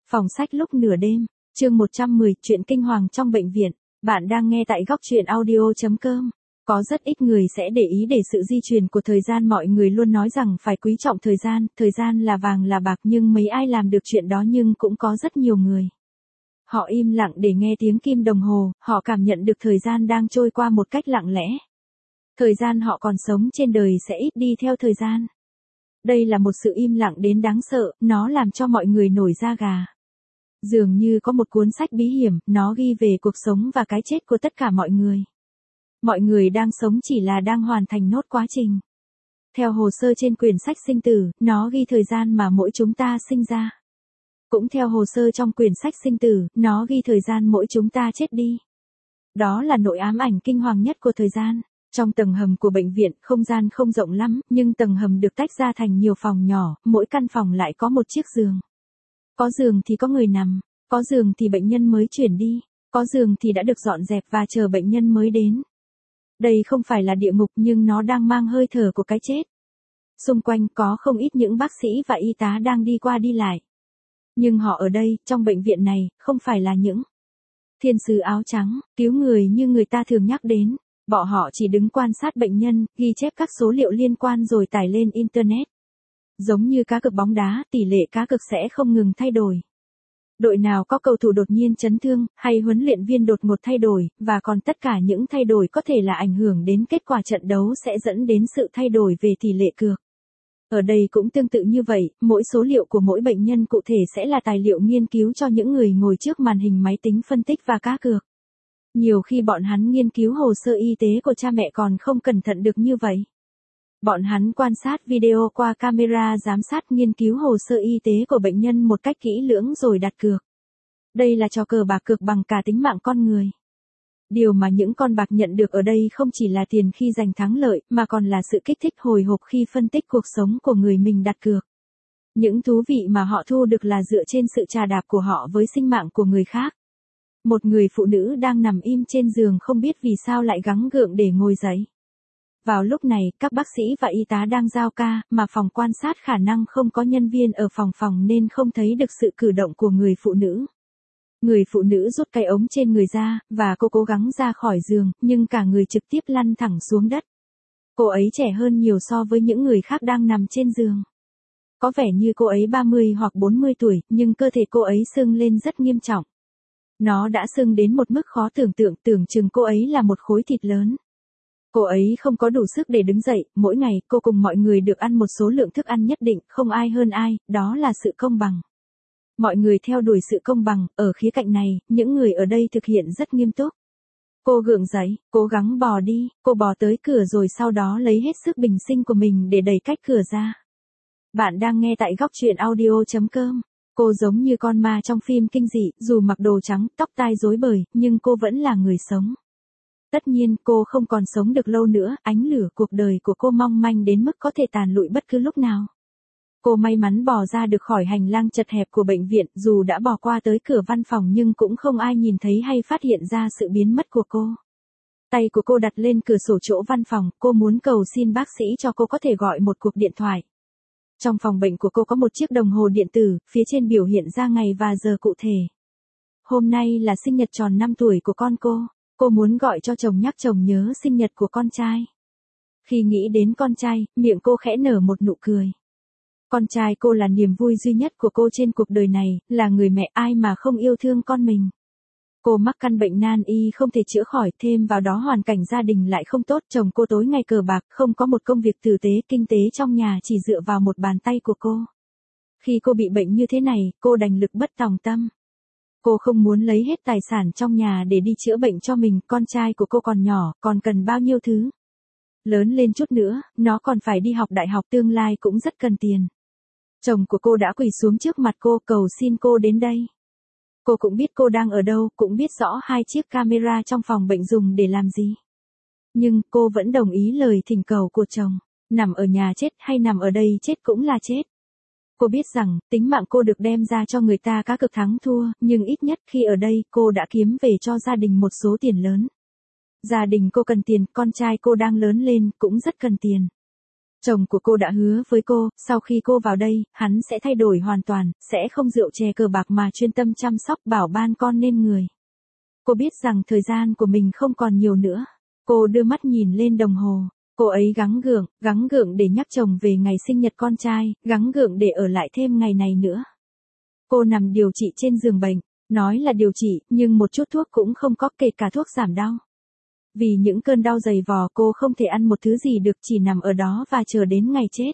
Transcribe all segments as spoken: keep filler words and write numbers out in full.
Phòng sách lúc nửa đêm, chương một trăm mười, chuyện kinh hoàng trong bệnh viện. Bạn đang nghe tại góc truyện audio chấm com. Có rất ít người sẽ để ý để sự di chuyển của thời gian, mọi người luôn nói rằng phải quý trọng thời gian, thời gian là vàng là bạc, nhưng mấy ai làm được chuyện đó, nhưng cũng có rất nhiều người. Họ im lặng để nghe tiếng kim đồng hồ, họ cảm nhận được thời gian đang trôi qua một cách lặng lẽ. Thời gian họ còn sống trên đời sẽ ít đi theo thời gian. Đây là một sự im lặng đến đáng sợ, nó làm cho mọi người nổi da gà. Dường như có một cuốn sách bí hiểm, nó ghi về cuộc sống và cái chết của tất cả mọi người. Mọi người đang sống chỉ là đang hoàn thành nốt quá trình. Theo hồ sơ trên quyển sách sinh tử, nó ghi thời gian mà mỗi chúng ta sinh ra. Cũng theo hồ sơ trong quyển sách sinh tử, nó ghi thời gian mỗi chúng ta chết đi. Đó là nỗi ám ảnh kinh hoàng nhất của thời gian. Trong tầng hầm của bệnh viện, không gian không rộng lắm, nhưng tầng hầm được tách ra thành nhiều phòng nhỏ, mỗi căn phòng lại có một chiếc giường. Có giường thì có người nằm, có giường thì bệnh nhân mới chuyển đi, có giường thì đã được dọn dẹp và chờ bệnh nhân mới đến. Đây không phải là địa ngục, nhưng nó đang mang hơi thở của cái chết. Xung quanh có không ít những bác sĩ và y tá đang đi qua đi lại. Nhưng họ ở đây, trong bệnh viện này, không phải là những thiên sứ áo trắng, cứu người như người ta thường nhắc đến. Bọn họ chỉ đứng quan sát bệnh nhân, ghi chép các số liệu liên quan rồi tải lên Internet. Giống như cá cược bóng đá, tỷ lệ cá cược sẽ không ngừng thay đổi. Đội nào có cầu thủ đột nhiên chấn thương, hay huấn luyện viên đột ngột thay đổi, và còn tất cả những thay đổi có thể là ảnh hưởng đến kết quả trận đấu sẽ dẫn đến sự thay đổi về tỷ lệ cược. Ở đây cũng tương tự như vậy, mỗi số liệu của mỗi bệnh nhân cụ thể sẽ là tài liệu nghiên cứu cho những người ngồi trước màn hình máy tính phân tích và cá cược. Nhiều khi bọn hắn nghiên cứu hồ sơ y tế của cha mẹ còn không cẩn thận được như vậy. Bọn hắn quan sát video qua camera giám sát, nghiên cứu hồ sơ y tế của bệnh nhân một cách kỹ lưỡng rồi đặt cược. Đây là trò cờ bạc cược bằng cả tính mạng con người. Điều mà những con bạc nhận được ở đây không chỉ là tiền khi giành thắng lợi, mà còn là sự kích thích hồi hộp khi phân tích cuộc sống của người mình đặt cược. Những thú vị mà họ thu được là dựa trên sự trà đạp của họ với sinh mạng của người khác. Một người phụ nữ đang nằm im trên giường không biết vì sao lại gắng gượng để ngồi dậy. Vào lúc này, các bác sĩ và y tá đang giao ca, mà phòng quan sát khả năng không có nhân viên ở phòng phòng nên không thấy được sự cử động của người phụ nữ. Người phụ nữ rút cái ống trên người ra, và cô cố gắng ra khỏi giường, nhưng cả người trực tiếp lăn thẳng xuống đất. Cô ấy trẻ hơn nhiều so với những người khác đang nằm trên giường. Có vẻ như cô ấy ba mươi hoặc bốn mươi tuổi, nhưng cơ thể cô ấy sưng lên rất nghiêm trọng. Nó đã sưng đến một mức khó tưởng tượng, tưởng chừng cô ấy là một khối thịt lớn. Cô ấy không có đủ sức để đứng dậy, mỗi ngày cô cùng mọi người được ăn một số lượng thức ăn nhất định, không ai hơn ai, đó là sự công bằng. Mọi người theo đuổi sự công bằng, ở khía cạnh này, những người ở đây thực hiện rất nghiêm túc. Cô gượng dậy, cố gắng bò đi, cô bò tới cửa rồi sau đó lấy hết sức bình sinh của mình để đẩy cách cửa ra. Bạn đang nghe tại góc truyện audio chấm com. Cô giống như con ma trong phim kinh dị, dù mặc đồ trắng, tóc tai rối bời, nhưng cô vẫn là người sống. Tất nhiên, cô không còn sống được lâu nữa, ánh lửa cuộc đời của cô mong manh đến mức có thể tàn lụi bất cứ lúc nào. Cô may mắn bò ra được khỏi hành lang chật hẹp của bệnh viện, dù đã bò qua tới cửa văn phòng nhưng cũng không ai nhìn thấy hay phát hiện ra sự biến mất của cô. Tay của cô đặt lên cửa sổ chỗ văn phòng, cô muốn cầu xin bác sĩ cho cô có thể gọi một cuộc điện thoại. Trong phòng bệnh của cô có một chiếc đồng hồ điện tử, phía trên biểu hiện ra ngày và giờ cụ thể. Hôm nay là sinh nhật tròn năm tuổi của con cô. Cô muốn gọi cho chồng nhắc chồng nhớ sinh nhật của con trai. Khi nghĩ đến con trai, miệng cô khẽ nở một nụ cười. Con trai cô là niềm vui duy nhất của cô trên cuộc đời này, là người mẹ ai mà không yêu thương con mình. Cô mắc căn bệnh nan y không thể chữa khỏi, thêm vào đó hoàn cảnh gia đình lại không tốt, chồng cô tối ngày cờ bạc, không có một công việc tử tế, kinh tế trong nhà chỉ dựa vào một bàn tay của cô. Khi cô bị bệnh như thế này, cô đành lực bất tòng tâm. Cô không muốn lấy hết tài sản trong nhà để đi chữa bệnh cho mình, con trai của cô còn nhỏ, còn cần bao nhiêu thứ. Lớn lên chút nữa, nó còn phải đi học đại học, tương lai cũng rất cần tiền. Chồng của cô đã quỳ xuống trước mặt cô cầu xin cô đến đây. Cô cũng biết cô đang ở đâu, cũng biết rõ hai chiếc camera trong phòng bệnh dùng để làm gì. Nhưng cô vẫn đồng ý lời thỉnh cầu của chồng, nằm ở nhà chết hay nằm ở đây chết cũng là chết. Cô biết rằng, tính mạng cô được đem ra cho người ta cá cược thắng thua, nhưng ít nhất khi ở đây, cô đã kiếm về cho gia đình một số tiền lớn. Gia đình cô cần tiền, con trai cô đang lớn lên, cũng rất cần tiền. Chồng của cô đã hứa với cô, sau khi cô vào đây, hắn sẽ thay đổi hoàn toàn, sẽ không rượu chè cờ bạc mà chuyên tâm chăm sóc bảo ban con nên người. Cô biết rằng thời gian của mình không còn nhiều nữa. Cô đưa mắt nhìn lên đồng hồ. Cô ấy gắng gượng, gắng gượng để nhắc chồng về ngày sinh nhật con trai, gắng gượng để ở lại thêm ngày này nữa. Cô nằm điều trị trên giường bệnh, nói là điều trị, nhưng một chút thuốc cũng không có, kể cả thuốc giảm đau. Vì những cơn đau dày vò cô không thể ăn một thứ gì được, chỉ nằm ở đó và chờ đến ngày chết.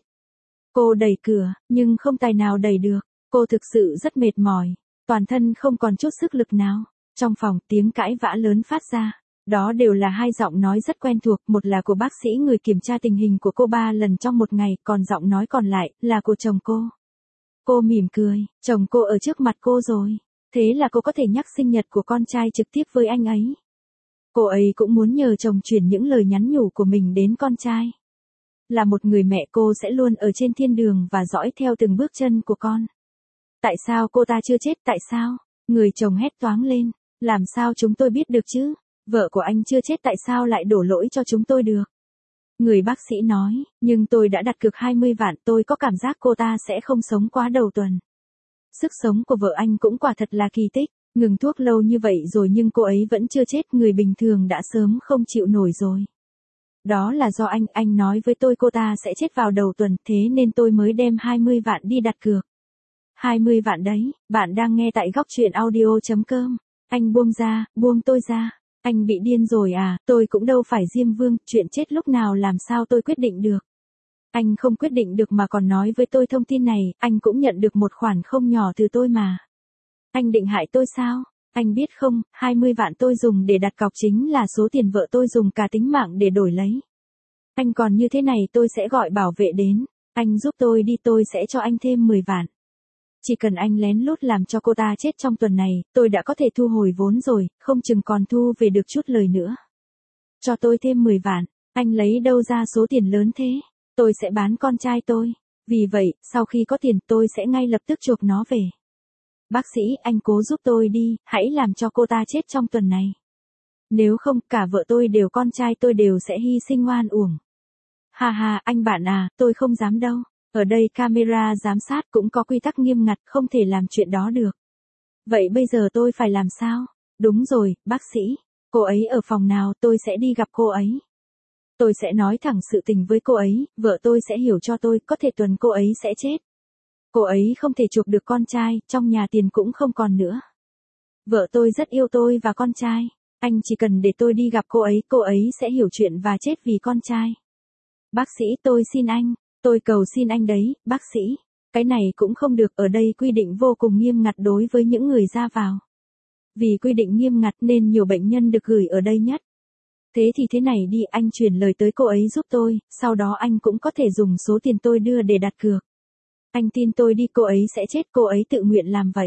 Cô đẩy cửa, nhưng không tài nào đẩy được. Cô thực sự rất mệt mỏi, toàn thân không còn chút sức lực nào. Trong phòng tiếng cãi vã lớn phát ra. Đó đều là hai giọng nói rất quen thuộc, một là của bác sĩ người kiểm tra tình hình của cô ba lần trong một ngày, còn giọng nói còn lại là của chồng cô. Cô mỉm cười, chồng cô ở trước mặt cô rồi. Thế là cô có thể nhắc sinh nhật của con trai trực tiếp với anh ấy. Cô ấy cũng muốn nhờ chồng chuyển những lời nhắn nhủ của mình đến con trai. Là một người mẹ, cô sẽ luôn ở trên thiên đường và dõi theo từng bước chân của con. Tại sao cô ta chưa chết, tại sao? Người chồng hét toáng lên. Làm sao chúng tôi biết được chứ? Vợ của anh chưa chết tại sao lại đổ lỗi cho chúng tôi được? Người bác sĩ nói, nhưng tôi đã đặt cược hai mươi vạn, tôi có cảm giác cô ta sẽ không sống quá đầu tuần. Sức sống của vợ anh cũng quả thật là kỳ tích, ngừng thuốc lâu như vậy rồi nhưng cô ấy vẫn chưa chết, người bình thường đã sớm không chịu nổi rồi. Đó là do anh, anh nói với tôi cô ta sẽ chết vào đầu tuần, thế nên tôi mới đem hai mươi vạn đi đặt cược. hai mươi vạn đấy, bạn đang nghe tại góc truyện audio chấm com. Anh buông ra, buông tôi ra. Anh bị điên rồi à, tôi cũng đâu phải Diêm Vương, chuyện chết lúc nào làm sao tôi quyết định được. Anh không quyết định được mà còn nói với tôi thông tin này, anh cũng nhận được một khoản không nhỏ từ tôi mà. Anh định hại tôi sao? Anh biết không, hai mươi vạn tôi dùng để đặt cọc chính là số tiền vợ tôi dùng cả tính mạng để đổi lấy. Anh còn như thế này tôi sẽ gọi bảo vệ đến. Anh giúp tôi đi, tôi sẽ cho anh thêm mười vạn. Chỉ cần anh lén lút làm cho cô ta chết trong tuần này, tôi đã có thể thu hồi vốn rồi, không chừng còn thu về được chút lời nữa. Cho tôi thêm mười vạn, anh lấy đâu ra số tiền lớn thế? Tôi sẽ bán con trai tôi. Vì vậy, sau khi có tiền tôi sẽ ngay lập tức chuộc nó về. Bác sĩ, anh cố giúp tôi đi, hãy làm cho cô ta chết trong tuần này. Nếu không, cả vợ tôi đều con trai tôi đều sẽ hy sinh oan uổng. Ha ha, anh bạn à, tôi không dám đâu. Ở đây camera giám sát cũng có quy tắc nghiêm ngặt, không thể làm chuyện đó được. Vậy bây giờ tôi phải làm sao? Đúng rồi, bác sĩ. Cô ấy ở phòng nào, tôi sẽ đi gặp cô ấy. Tôi sẽ nói thẳng sự tình với cô ấy, vợ tôi sẽ hiểu cho tôi, có thể tuần cô ấy sẽ chết. Cô ấy không thể chuộc được con trai, trong nhà tiền cũng không còn nữa. Vợ tôi rất yêu tôi và con trai. Anh chỉ cần để tôi đi gặp cô ấy, cô ấy sẽ hiểu chuyện và chết vì con trai. Bác sĩ, tôi xin anh. Tôi cầu xin anh đấy, bác sĩ. Cái này cũng không được, ở đây quy định vô cùng nghiêm ngặt đối với những người ra vào. Vì quy định nghiêm ngặt nên nhiều bệnh nhân được gửi ở đây nhất. Thế thì thế này đi, anh truyền lời tới cô ấy giúp tôi, sau đó anh cũng có thể dùng số tiền tôi đưa để đặt cược. Anh tin tôi đi, cô ấy sẽ chết, cô ấy tự nguyện làm vậy.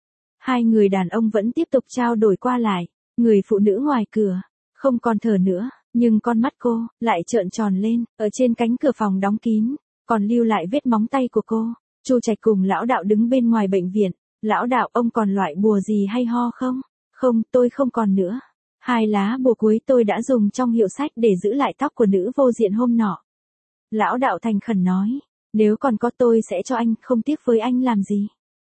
Hai người đàn ông vẫn tiếp tục trao đổi qua lại, người phụ nữ ngoài cửa, không còn thở nữa. Nhưng con mắt cô, lại trợn tròn lên, ở trên cánh cửa phòng đóng kín, còn lưu lại vết móng tay của cô. Chu Trạch cùng lão đạo đứng bên ngoài bệnh viện. Lão đạo, ông còn loại bùa gì hay ho không? Không, tôi không còn nữa. Hai lá bùa cuối tôi đã dùng trong hiệu sách để giữ lại tóc của nữ vô diện hôm nọ. Lão đạo thành khẩn nói, nếu còn có tôi sẽ cho anh, không tiếc với anh làm gì.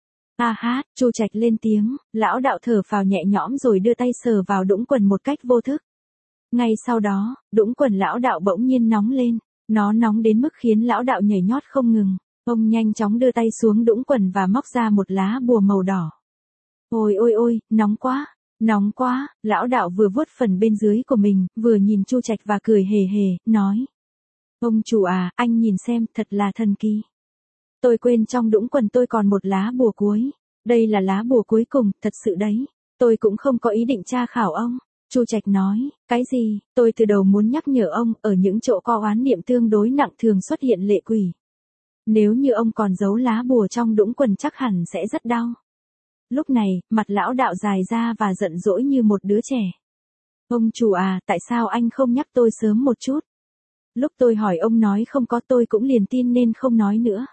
A hát, Chu Trạch lên tiếng, lão đạo thở phào nhẹ nhõm rồi đưa tay sờ vào đũng quần một cách vô thức. Ngay sau đó, đũng quần lão đạo bỗng nhiên nóng lên, nó nóng đến mức khiến lão đạo nhảy nhót không ngừng. Ông nhanh chóng đưa tay xuống đũng quần và móc ra một lá bùa màu đỏ. Ôi ôi ôi, nóng quá, nóng quá, lão đạo vừa vuốt phần bên dưới của mình, vừa nhìn Chu Trạch và cười hề hề, nói. Ông chủ à, anh nhìn xem, thật là thần kỳ. Tôi quên trong đũng quần tôi còn một lá bùa cuối. Đây là lá bùa cuối cùng, thật sự đấy. Tôi cũng không có ý định tra khảo ông. Chu Trạch nói, cái gì, tôi từ đầu muốn nhắc nhở ông, ở những chỗ có oán niệm tương đối nặng thường xuất hiện lệ quỷ. Nếu như ông còn giấu lá bùa trong đũng quần chắc hẳn sẽ rất đau. Lúc này, mặt lão đạo dài ra và giận dỗi như một đứa trẻ. Ông chủ à, tại sao anh không nhắc tôi sớm một chút? Lúc tôi hỏi ông nói không có, tôi cũng liền tin nên không nói nữa.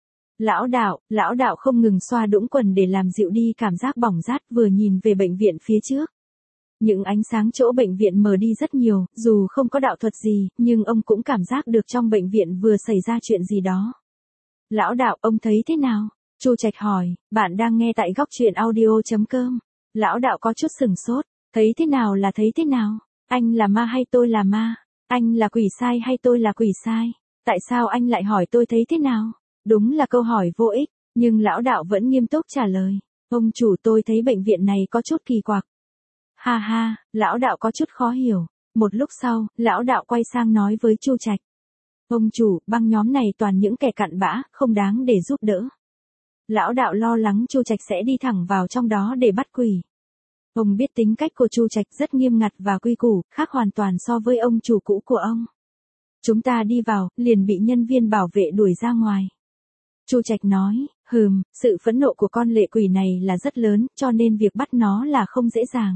Lão đạo, lão đạo không ngừng xoa đũng quần để làm dịu đi cảm giác bỏng rát, vừa nhìn về bệnh viện phía trước. Những ánh sáng chỗ bệnh viện mờ đi rất nhiều, dù không có đạo thuật gì, nhưng ông cũng cảm giác được trong bệnh viện vừa xảy ra chuyện gì đó. Lão đạo, ông thấy thế nào? Chu Trạch hỏi, bạn đang nghe tại góc truyện audio.com. Lão đạo có chút sừng sốt, thấy thế nào là thấy thế nào? Anh là ma hay tôi là ma? Anh là quỷ sai hay tôi là quỷ sai? Tại sao anh lại hỏi tôi thấy thế nào? Đúng là câu hỏi vô ích, nhưng lão đạo vẫn nghiêm túc trả lời. Ông chủ, tôi thấy bệnh viện này có chút kỳ quặc. Ha ha, lão đạo có chút khó hiểu. Một lúc sau, lão đạo quay sang nói với Chu Trạch. Ông chủ, băng nhóm này toàn những kẻ cặn bã, không đáng để giúp đỡ. Lão đạo lo lắng Chu Trạch sẽ đi thẳng vào trong đó để bắt quỷ. Ông biết tính cách của Chu Trạch rất nghiêm ngặt và quy củ, khác hoàn toàn so với ông chủ cũ của ông. Chúng ta đi vào, liền bị nhân viên bảo vệ đuổi ra ngoài. Chu Trạch nói, hừm, sự phẫn nộ của con lệ quỷ này là rất lớn, cho nên việc bắt nó là không dễ dàng.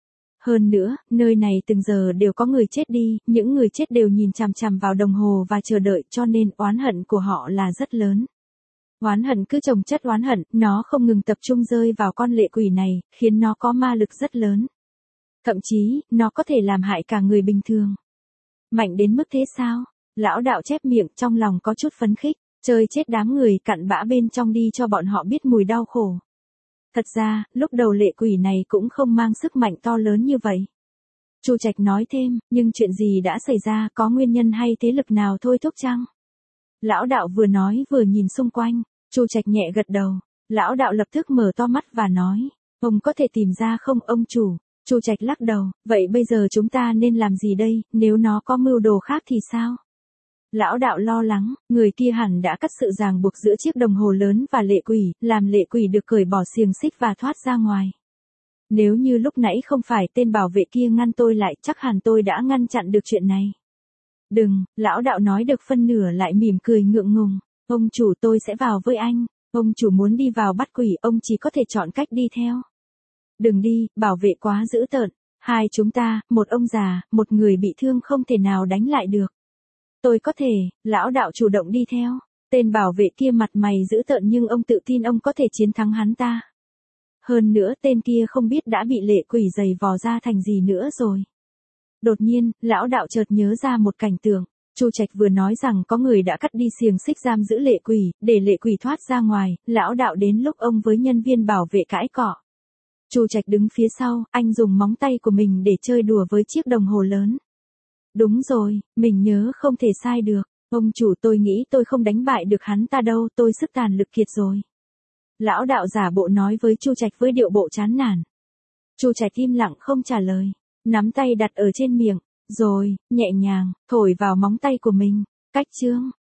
Hơn nữa, nơi này từng giờ đều có người chết đi, những người chết đều nhìn chằm chằm vào đồng hồ và chờ đợi, cho nên oán hận của họ là rất lớn. Oán hận cứ chồng chất oán hận, nó không ngừng tập trung rơi vào con lệ quỷ này, khiến nó có ma lực rất lớn. Thậm chí, nó có thể làm hại cả người bình thường. Mạnh đến mức thế sao? Lão đạo chép miệng, trong lòng có chút phấn khích, chơi chết đám người cặn bã bên trong đi cho bọn họ biết mùi đau khổ. Thật ra, lúc đầu lệ quỷ này cũng không mang sức mạnh to lớn như vậy. Chu Trạch nói thêm, nhưng chuyện gì đã xảy ra, có nguyên nhân hay thế lực nào thôi thúc chăng? Lão đạo vừa nói vừa nhìn xung quanh, Chu Trạch nhẹ gật đầu. Lão đạo lập tức mở to mắt và nói, ông có thể tìm ra không ông chủ? Chu Trạch lắc đầu, vậy bây giờ chúng ta nên làm gì đây, nếu nó có mưu đồ khác thì sao? Lão đạo lo lắng, người kia hẳn đã cắt sự ràng buộc giữa chiếc đồng hồ lớn và lệ quỷ, làm lệ quỷ được cởi bỏ xiềng xích và thoát ra ngoài. Nếu như lúc nãy không phải tên bảo vệ kia ngăn tôi lại, chắc hẳn tôi đã ngăn chặn được chuyện này. Đừng, lão đạo nói được phân nửa lại mỉm cười ngượng ngùng, ông chủ tôi sẽ vào với anh, ông chủ muốn đi vào bắt quỷ, ông chỉ có thể chọn cách đi theo. Đừng đi, bảo vệ quá dữ tợn, hai chúng ta, một ông già, một người bị thương không thể nào đánh lại được. Tôi có thể, lão đạo chủ động đi theo, tên bảo vệ kia mặt mày dữ tợn nhưng ông tự tin ông có thể chiến thắng hắn ta. Hơn nữa tên kia không biết đã bị lệ quỷ giày vò ra thành gì nữa rồi. Đột nhiên, lão đạo chợt nhớ ra một cảnh tượng, Chu Trạch vừa nói rằng có người đã cắt đi xiềng xích giam giữ lệ quỷ, để lệ quỷ thoát ra ngoài, lão đạo đến lúc ông với nhân viên bảo vệ cãi cọ. Chu Trạch đứng phía sau, anh dùng móng tay của mình để chơi đùa với chiếc đồng hồ lớn. Đúng rồi, mình nhớ không thể sai được, ông chủ tôi nghĩ tôi không đánh bại được hắn ta đâu, tôi sức tàn lực kiệt rồi. Lão đạo giả bộ nói với Chu Trạch với điệu bộ chán nản. Chu Trạch im lặng không trả lời, nắm tay đặt ở trên miệng, rồi, nhẹ nhàng, thổi vào móng tay của mình. Cách chương